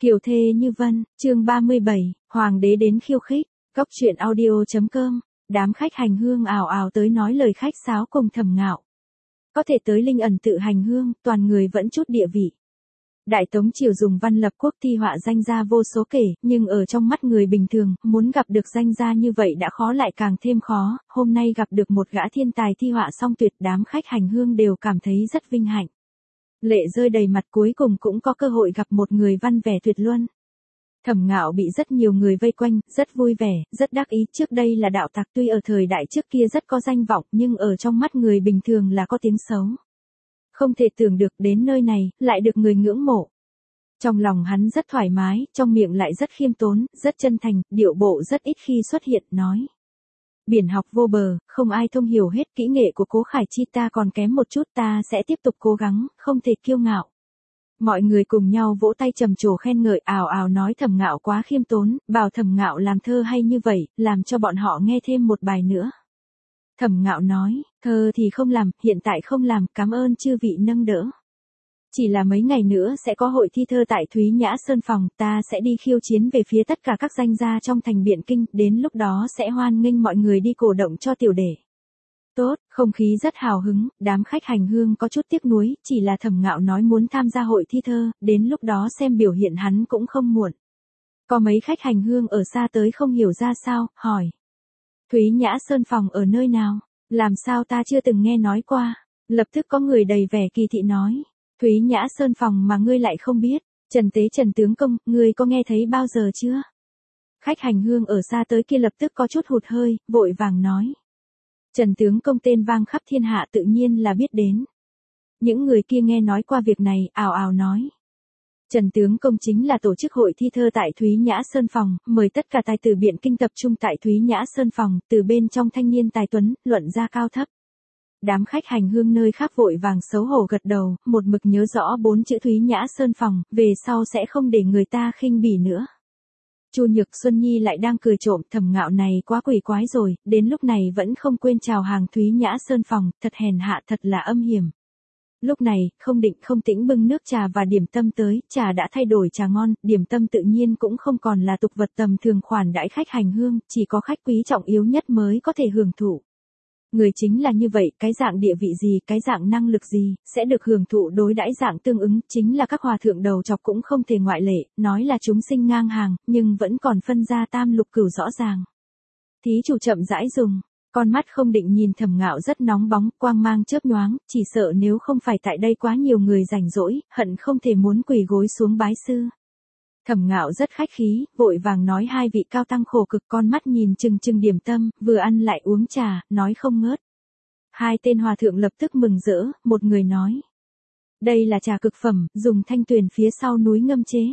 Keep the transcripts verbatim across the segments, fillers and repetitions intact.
Kiều thê như vân, chương ba mươi bảy, Hoàng đế đến khiêu khích, Cóc truyện audio.com, đám khách hành hương ào ào tới nói lời khách sáo cùng Thẩm Ngạo. Có thể tới linh ẩn tự hành hương, toàn người vẫn chút địa vị. Đại Tống triều dùng văn lập quốc thi họa danh gia vô số kể, nhưng ở trong mắt người bình thường, muốn gặp được danh gia như vậy đã khó lại càng thêm khó, hôm nay gặp được một gã thiên tài thi họa song tuyệt, đám khách hành hương đều cảm thấy rất vinh hạnh. Lệ rơi đầy mặt, cuối cùng cũng có cơ hội gặp một người văn vẻ tuyệt luân. Thẩm Ngạo bị rất nhiều người vây quanh, rất vui vẻ, rất đắc ý, trước đây là đạo tặc, tuy ở thời đại trước kia rất có danh vọng, nhưng ở trong mắt người bình thường là có tiếng xấu. Không thể tưởng được đến nơi này, lại được người ngưỡng mộ. Trong lòng hắn rất thoải mái, trong miệng lại rất khiêm tốn, rất chân thành, điệu bộ rất ít khi xuất hiện, nói. Biển học vô bờ, không ai thông hiểu hết kỹ nghệ của Cố Khải Chi, ta còn kém một chút, ta sẽ tiếp tục cố gắng, không thể kiêu ngạo. Mọi người cùng nhau vỗ tay trầm trồ khen ngợi, ào ào nói Thẩm Ngạo quá khiêm tốn, bảo Thẩm Ngạo làm thơ hay như vậy, làm cho bọn họ nghe thêm một bài nữa. Thẩm Ngạo nói, thơ thì không làm, hiện tại không làm, cảm ơn chư vị nâng đỡ. Chỉ là mấy ngày nữa sẽ có hội thi thơ tại Thúy Nhã Sơn Phòng, ta sẽ đi khiêu chiến về phía tất cả các danh gia trong thành Biện Kinh, đến lúc đó sẽ hoan nghênh mọi người đi cổ động cho tiểu đệ. Tốt, không khí rất hào hứng, đám khách hành hương có chút tiếc nuối, chỉ là Thẩm Ngạo nói muốn tham gia hội thi thơ, đến lúc đó xem biểu hiện hắn cũng không muộn. Có mấy khách hành hương ở xa tới không hiểu ra sao, hỏi. Thúy Nhã Sơn Phòng ở nơi nào? Làm sao ta chưa từng nghe nói qua? Lập tức có người đầy vẻ kỳ thị nói. Thúy Nhã Sơn Phòng mà ngươi lại không biết. Trần Tế Trần Tướng Công, ngươi có nghe thấy bao giờ chưa? Khách hành hương ở xa tới kia lập tức có chút hụt hơi, vội vàng nói. Trần Tướng Công tên vang khắp thiên hạ tự nhiên là biết đến. Những người kia nghe nói qua việc này, ào ào nói. Trần Tướng Công chính là tổ chức hội thi thơ tại Thúy Nhã Sơn Phòng, mời tất cả tài tử Biện Kinh tập trung tại Thúy Nhã Sơn Phòng, từ bên trong thanh niên tài tuấn, luận ra cao thấp. Đám khách hành hương nơi khác vội vàng xấu hổ gật đầu, một mực nhớ rõ bốn chữ Thúy Nhã Sơn Phòng, về sau sẽ không để người ta khinh bỉ nữa. Chu Nhược Xuân Nhi lại đang cười trộm, Thẩm Ngạo này quá quỷ quái rồi, đến lúc này vẫn không quên chào hàng Thúy Nhã Sơn Phòng, thật hèn hạ, thật là âm hiểm. Lúc này, không định không tĩnh bưng nước trà và điểm tâm tới, trà đã thay đổi trà ngon, điểm tâm tự nhiên cũng không còn là tục vật tầm thường khoản đãi khách hành hương, chỉ có khách quý trọng yếu nhất mới có thể hưởng thụ. Người chính là như vậy, cái dạng địa vị gì, cái dạng năng lực gì, sẽ được hưởng thụ đối đãi dạng tương ứng, chính là các hòa thượng đầu chọc cũng không thể ngoại lệ, nói là chúng sinh ngang hàng, nhưng vẫn còn phân ra tam lục cửu rõ ràng. Thí chủ chậm rãi dùng. Con mắt không định nhìn Thẩm Ngạo rất nóng bóng, quang mang chớp nhoáng, chỉ sợ nếu không phải tại đây quá nhiều người rảnh rỗi, hận không thể muốn quỳ gối xuống bái sư. Thẩm Ngạo rất khách khí, vội vàng nói hai vị cao tăng khổ cực, con mắt nhìn chừng chừng điểm tâm, vừa ăn lại uống trà, nói không ngớt. Hai tên hòa thượng lập tức mừng rỡ, một người nói. Đây là trà cực phẩm, dùng thanh tuyền phía sau núi ngâm chế.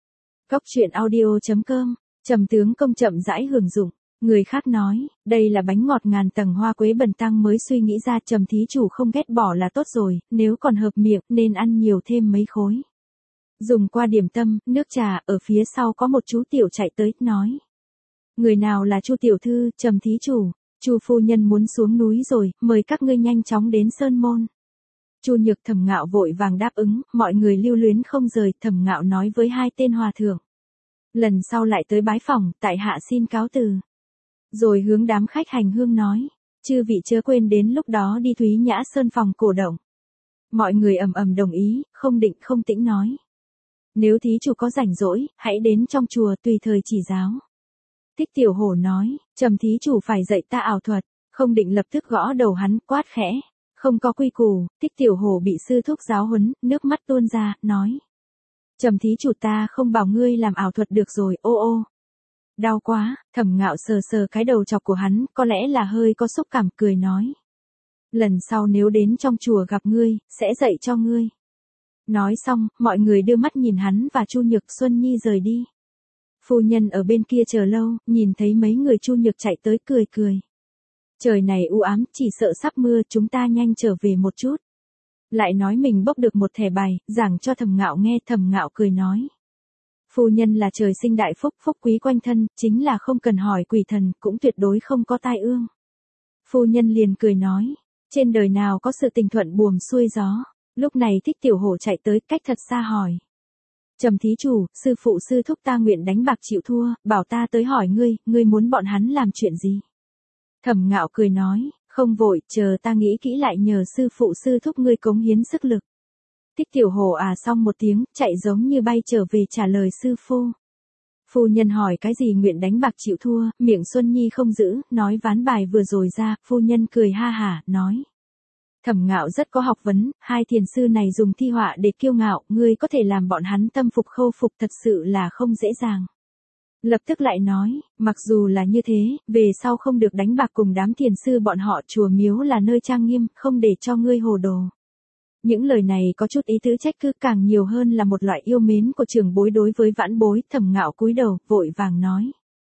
Cóc truyện audio.com, Trầm Tướng Công chậm rãi hưởng dụng. Người khác nói, đây là bánh ngọt ngàn tầng hoa quế bần tăng mới suy nghĩ ra, Trầm thí chủ không ghét bỏ là tốt rồi, nếu còn hợp miệng nên ăn nhiều thêm mấy khối. Dùng qua điểm tâm, nước trà, ở phía sau có một chú tiểu chạy tới, nói. Người nào là Chu tiểu thư, Trầm thí chủ, Chu phu nhân muốn xuống núi rồi, mời các ngươi nhanh chóng đến sơn môn. Chu Nhược Thẩm Ngạo vội vàng đáp ứng, mọi người lưu luyến không rời, Thẩm Ngạo nói với hai tên hòa thượng. Lần sau lại tới bái phỏng, tại hạ xin cáo từ. Rồi hướng đám khách hành hương nói, chư vị chớ quên đến lúc đó đi Thúy Nhã Sơn Phòng cổ động. Mọi người ầm ầm đồng ý, không định không tĩnh nói. Nếu thí chủ có rảnh rỗi, hãy đến trong chùa tùy thời chỉ giáo. Thích Tiểu Hổ nói, Trầm thí chủ phải dạy ta ảo thuật, không định lập tức gõ đầu hắn, quát khẽ. Không có quy củ, Thích Tiểu Hổ bị sư thúc giáo huấn, nước mắt tuôn ra, nói. Trầm thí chủ ta không bảo ngươi làm ảo thuật được rồi, ô ô. Đau quá, Thẩm Ngạo sờ sờ cái đầu chọc của hắn, có lẽ là hơi có xúc cảm, cười nói. Lần sau nếu đến trong chùa gặp ngươi, sẽ dạy cho ngươi. Nói xong, mọi người đưa mắt nhìn hắn và Chu Nhược Xuân Nhi rời đi. Phu nhân ở bên kia chờ lâu, nhìn thấy mấy người Chu Nhược chạy tới cười cười. Trời này u ám, chỉ sợ sắp mưa, chúng ta nhanh trở về một chút. Lại nói mình bốc được một thẻ bài, giảng cho Thẩm Ngạo nghe, Thẩm Ngạo cười nói. Phu nhân là trời sinh đại phúc, phúc quý quanh thân, chính là không cần hỏi quỷ thần, cũng tuyệt đối không có tai ương. Phu nhân liền cười nói, trên đời nào có sự tình thuận buồm xuôi gió. Lúc này Thích Tiểu Hổ chạy tới, cách thật xa hỏi. Trầm thí chủ, sư phụ sư thúc ta nguyện đánh bạc chịu thua, bảo ta tới hỏi ngươi, ngươi muốn bọn hắn làm chuyện gì? Thẩm Ngạo cười nói, không vội, chờ ta nghĩ kỹ lại nhờ sư phụ sư thúc ngươi cống hiến sức lực. Tích Tiểu Hồ à xong một tiếng, chạy giống như bay trở về trả lời sư phu. Phu nhân hỏi cái gì nguyện đánh bạc chịu thua, miệng Xuân Nhi không giữ, nói ván bài vừa rồi ra, phu nhân cười ha hả, nói. Thẩm Ngạo rất có học vấn, hai thiền sư này dùng thi họa để kiêu ngạo, ngươi có thể làm bọn hắn tâm phục khâu phục thật sự là không dễ dàng. Lập tức lại nói, mặc dù là như thế, về sau không được đánh bạc cùng đám thiền sư bọn họ, chùa miếu là nơi trang nghiêm, không để cho ngươi hồ đồ. Những lời này có chút ý tứ trách cứ, càng nhiều hơn là một loại yêu mến của trưởng bối đối với vãn bối. Thẩm Ngạo cúi đầu, vội vàng nói.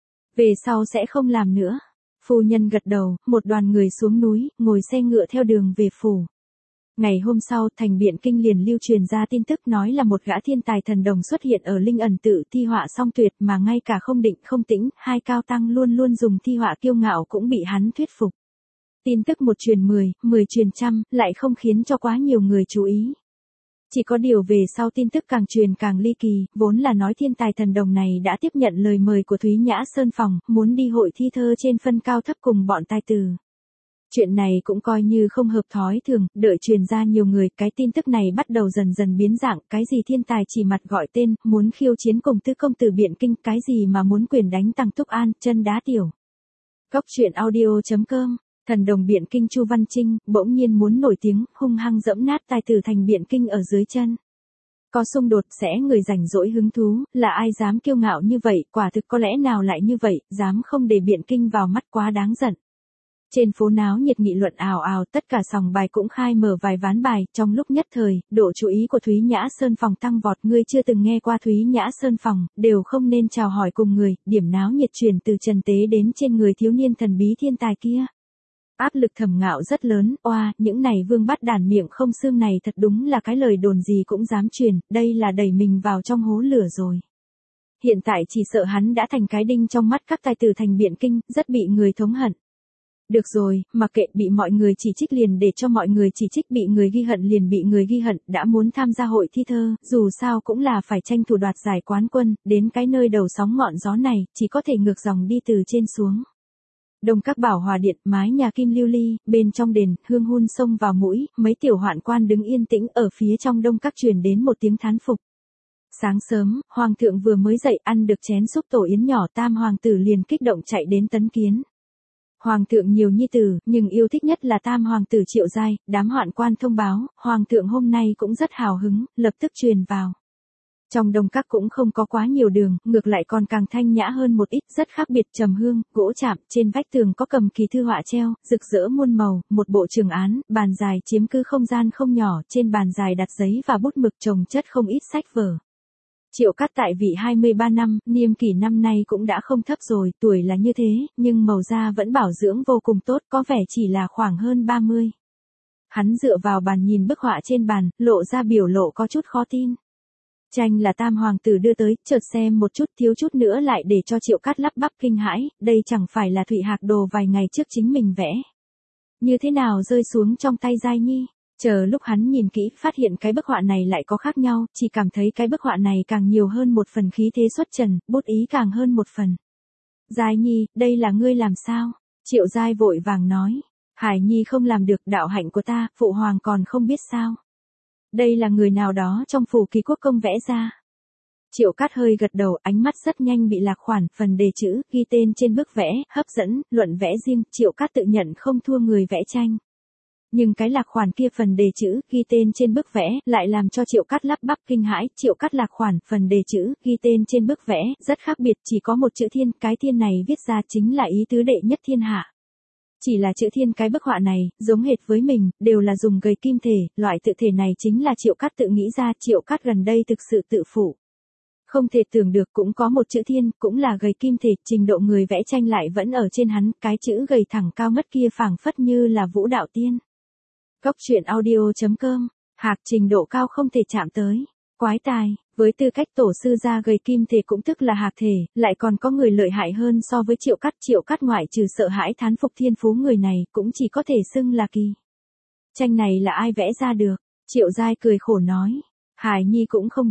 Về sau sẽ không làm nữa. Phu nhân gật đầu, một đoàn người xuống núi, ngồi xe ngựa theo đường về phủ. Ngày hôm sau, thành Biện Kinh liền lưu truyền ra tin tức nói là một gã thiên tài thần đồng xuất hiện ở Linh Ẩn Tự, thi họa song tuyệt mà ngay cả Không Định Không Tĩnh, hai cao tăng luôn luôn dùng thi họa kiêu ngạo cũng bị hắn thuyết phục. Tin tức một truyền mười, mười truyền trăm, lại không khiến cho quá nhiều người chú ý. Chỉ có điều về sau tin tức càng truyền càng ly kỳ, vốn là nói thiên tài thần đồng này đã tiếp nhận lời mời của Thúy Nhã Sơn Phòng, muốn đi hội thi thơ trên phân cao thấp cùng bọn tài tử. Chuyện này cũng coi như không hợp thói thường, đợi truyền ra nhiều người, cái tin tức này bắt đầu dần dần biến dạng, cái gì thiên tài chỉ mặt gọi tên, muốn khiêu chiến cùng tứ công tử Biện Kinh, cái gì mà muốn quyền đánh Tăng Túc An, chân đá tiểu. Góc truyện audio chấm com. Thần đồng Biện Kinh Chu Văn Trinh, bỗng nhiên muốn nổi tiếng, hung hăng dẫm nát tài tử thành Biện Kinh ở dưới chân. Có xung đột sẽ người rảnh rỗi hứng thú, là ai dám kiêu ngạo như vậy, quả thực có lẽ nào lại như vậy, dám không để Biện Kinh vào mắt quá đáng giận. Trên phố náo nhiệt nghị luận ào ào, tất cả sòng bài cũng khai mở vài ván bài, trong lúc nhất thời, độ chú ý của Thúy Nhã Sơn Phòng tăng vọt, ngươi chưa từng nghe qua Thúy Nhã Sơn Phòng, đều không nên chào hỏi cùng người, điểm náo nhiệt truyền từ Trần Tế đến trên người thiếu niên thần bí thiên tài kia. Áp lực Thẩm Ngạo rất lớn, oa, những này vương bắt đàn miệng không xương này thật đúng là cái lời đồn gì cũng dám truyền, đây là đẩy mình vào trong hố lửa rồi. Hiện tại chỉ sợ hắn đã thành cái đinh trong mắt các tài tử thành Biện Kinh, rất bị người thống hận. Được rồi, mặc kệ bị mọi người chỉ trích liền để cho mọi người chỉ trích, bị người ghi hận liền bị người ghi hận, đã muốn tham gia hội thi thơ, dù sao cũng là phải tranh thủ đoạt giải quán quân, đến cái nơi đầu sóng ngọn gió này, chỉ có thể ngược dòng đi từ trên xuống. Đông Các Bảo Hòa Điện, mái nhà kim lưu ly, bên trong đền, hương hun xông vào mũi, mấy tiểu hoạn quan đứng yên tĩnh ở phía trong Đông Các truyền đến một tiếng thán phục. Sáng sớm, Hoàng thượng vừa mới dậy ăn được chén súp tổ yến nhỏ, tam hoàng tử liền kích động chạy đến tấn kiến. Hoàng thượng nhiều nhi tử, nhưng yêu thích nhất là tam hoàng tử Triệu Giai, đám hoạn quan thông báo, hoàng thượng hôm nay cũng rất hào hứng, lập tức truyền vào. Trong Đông Các cũng không có quá nhiều đường, ngược lại còn càng thanh nhã hơn một ít, rất khác biệt, trầm hương, gỗ chạm, trên vách tường có cầm kỳ thư họa treo, rực rỡ muôn màu, một bộ trường án, bàn dài chiếm cứ không gian không nhỏ, trên bàn dài đặt giấy và bút mực chồng chất không ít sách vở. Triệu Cát tại vị hai mươi ba năm, niêm kỷ năm nay cũng đã không thấp rồi, tuổi là như thế, nhưng màu da vẫn bảo dưỡng vô cùng tốt, có vẻ chỉ là khoảng hơn ba mươi. Hắn dựa vào bàn nhìn bức họa trên bàn, lộ ra biểu lộ có chút khó tin. Tranh là tam hoàng tử đưa tới, chợt xem một chút thiếu chút nữa lại để cho Triệu Cát lắp bắp kinh hãi, đây chẳng phải là Thụy Hạc Đồ vài ngày trước chính mình vẽ. Như thế nào rơi xuống trong tay Giai Nhi? Chờ lúc hắn nhìn kỹ, phát hiện cái bức họa này lại có khác nhau, chỉ cảm thấy cái bức họa này càng nhiều hơn một phần khí thế xuất trần, bút ý càng hơn một phần. Giai Nhi, đây là ngươi làm sao? Triệu Giai vội vàng nói. Hải Nhi không làm được, đạo hạnh của ta, phụ hoàng còn không biết sao. Đây là người nào đó trong phủ Ký Quốc công vẽ ra. Triệu Cát hơi gật đầu, ánh mắt rất nhanh bị lạc khoản, phần đề chữ, ghi tên trên bức vẽ, hấp dẫn, luận vẽ riêng, Triệu Cát tự nhận không thua người vẽ tranh. Nhưng cái lạc khoản kia phần đề chữ, ghi tên trên bức vẽ, lại làm cho Triệu Cát lắp bắp kinh hãi, Triệu Cát lạc khoản, phần đề chữ, ghi tên trên bức vẽ, rất khác biệt, chỉ có một chữ thiên, cái thiên này viết ra chính là ý tứ đệ nhất thiên hạ. Chỉ là chữ thiên cái bức họa này, giống hệt với mình, đều là dùng gầy kim thể, loại tự thể này chính là Triệu Cát tự nghĩ ra, Triệu Cát gần đây thực sự tự phụ. Không thể tưởng được cũng có một chữ thiên, cũng là gầy kim thể, trình độ người vẽ tranh lại vẫn ở trên hắn, cái chữ gầy thẳng cao ngất kia phảng phất như là vũ đạo tiên. Góc truyện audio chấm com, Hạc trình độ cao không thể chạm tới. Quái tài, với tư cách tổ sư gia gầy kim thể cũng tức là Hạc thể, lại còn có người lợi hại hơn so với Triệu Cát. Triệu Cát ngoại trừ sợ hãi thán phục thiên phú người này, cũng chỉ có thể xưng là kỳ. Tranh này là ai vẽ ra được? Triệu Giai cười khổ nói. Hải Nhi cũng không biết,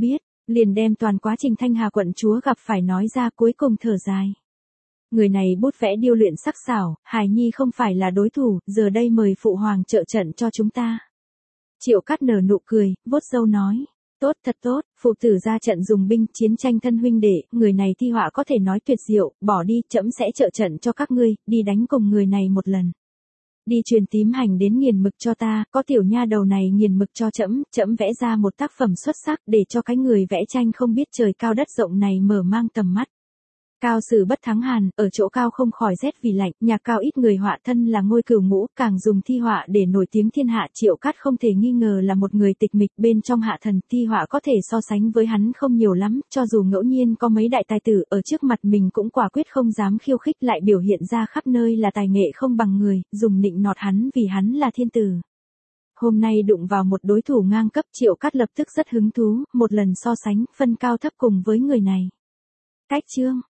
Liền đem toàn quá trình Thanh Hà quận chúa gặp phải nói ra, cuối cùng thở dài. Người này bút vẽ điêu luyện sắc sảo, hài nhi không phải là đối thủ, giờ đây mời phụ hoàng trợ trận cho chúng ta. Triệu Cát nở nụ cười, vuốt râu nói. Tốt, thật tốt, phụ tử ra trận dùng binh, chiến tranh thân huynh đệ, người này thi họa có thể nói tuyệt diệu, bỏ đi, trẫm sẽ trợ trận cho các ngươi, đi đánh cùng người này một lần. Đi truyền tím hành đến nghiền mực cho ta, có tiểu nha đầu này nghiền mực cho trẫm, trẫm vẽ ra một tác phẩm xuất sắc để cho cái người vẽ tranh không biết trời cao đất rộng này mở mang tầm mắt. Cao sử bất thắng hàn, ở chỗ cao không khỏi rét vì lạnh, nhà cao ít người họa thân là ngôi cửu ngũ, càng dùng thi họa để nổi tiếng thiên hạ. Triệu Cát không thể nghi ngờ là một người tịch mịch, bên trong hạ thần, thi họa có thể so sánh với hắn không nhiều lắm, cho dù ngẫu nhiên có mấy đại tài tử ở trước mặt mình cũng quả quyết không dám khiêu khích, lại biểu hiện ra khắp nơi là tài nghệ không bằng người, dùng nịnh nọt hắn vì hắn là thiên tử. Hôm nay đụng vào một đối thủ ngang cấp, Triệu Cát lập tức rất hứng thú, một lần so sánh, phân cao thấp cùng với người này. Cách chương